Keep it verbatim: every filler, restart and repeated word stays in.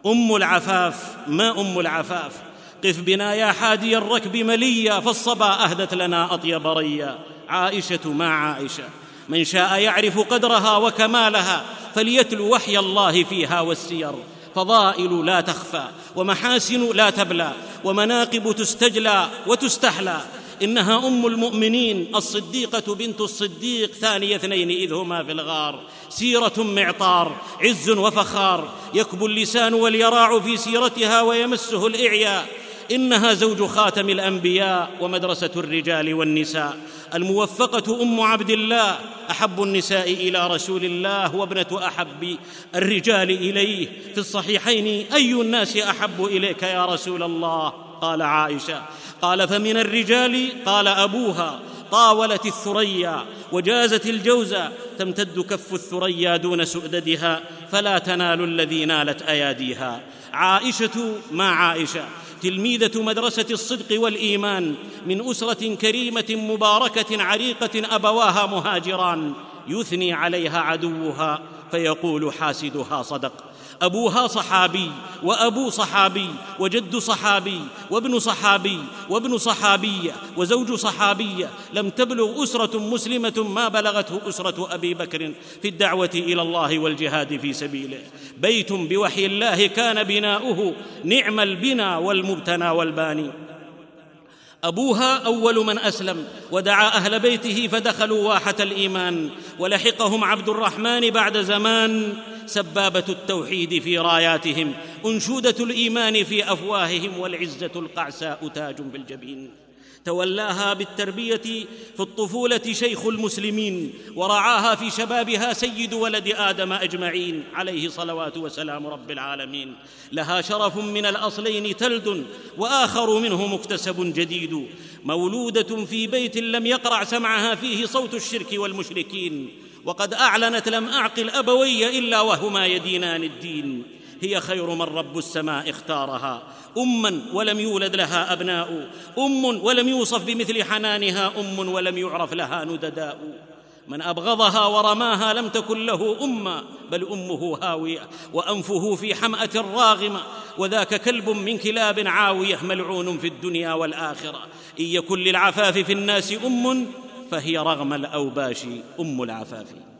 أم العفاف. ما أم العفاف؟ قف بنا يا حادي الركب مليا، فالصبا أهدت لنا أطيب ريا. عائشة مع عائشة، من شاء يعرف قدرها وكمالها فليتلو وحي الله فيها والسير. فضائل لا تخفى، ومحاسن لا تبلى، ومناقب تستجلى وتستحلى. إنها أم المؤمنين الصديقة بنت الصديق ثاني اثنين إذ هما في الغار. سيرة معطار، عز وفخار، يكبو اللسان واليراع في سيرتها ويمسه الإعياء. إنها زوج خاتم الأنبياء ومدرسة الرجال والنساء. الموفقة أم عبد الله، أحب النساء إلى رسول الله وابنة أحب الرجال إليه. في الصحيحين: أي الناس أحب إليك يا رسول الله؟ قال عائشة. قال: فمن الرجال. قال: أبوها. طاولت الثريا وجازت الجوزا، تمتد كف الثريا دون سؤددها فلا تنال الذي نالت أياديها. عائشة مع عائشة، تلميذة مدرسة الصدق والإيمان، من أسرة كريمة مباركة عريقة أبواها مهاجران. يثني عليها عدوها فيقول حاسدها صدق. أبوها صحابي، وأبو صحابي، وجد صحابي، وابن صحابي، وابن صحابية، وزوج صحابية. لم تبلغ أسرة مسلمة ما بلغته أسرة أبي بكر في الدعوة إلى الله والجهاد في سبيله. بيت بوحي الله كان بناؤه، نعم البنا والمبتنى والباني. أبوها أول من أسلم، ودعا أهل بيته فدخلوا واحة الإيمان، ولحقهم عبد الرحمن بعد زمان. سبابة التوحيد في راياتهم، أنشودة الإيمان في أفواههم، والعزة القعساء تاج بالجبين. تولاها بالتربية في الطفولة شيخ المسلمين، ورعاها في شبابها سيد ولد آدم أجمعين عليه صلوات وسلام رب العالمين. لها شرف من الأصلين تلد، وآخر منه مكتسب جديد. مولودة في بيت لم يقرع سمعها فيه صوت الشرك والمشركين، وقد أعلنت: لم أعقل أبوي إلا وهما يدينان الدين. هي خير من رب السماء اختارها، أماً ولم يولد لها أبناء، أم ولم يوصف بمثل حنانها، أم ولم يعرف لها ندداء. من أبغضها ورماها لم تكن له أمة، بل أمه هاوية وأنفه في حمأة راغمة، وذاك كلب من كلاب عاوية ملعون في الدنيا والآخرة. إن يكن للعفاف في الناس أم فهي رغم الأوباش أم العفاف.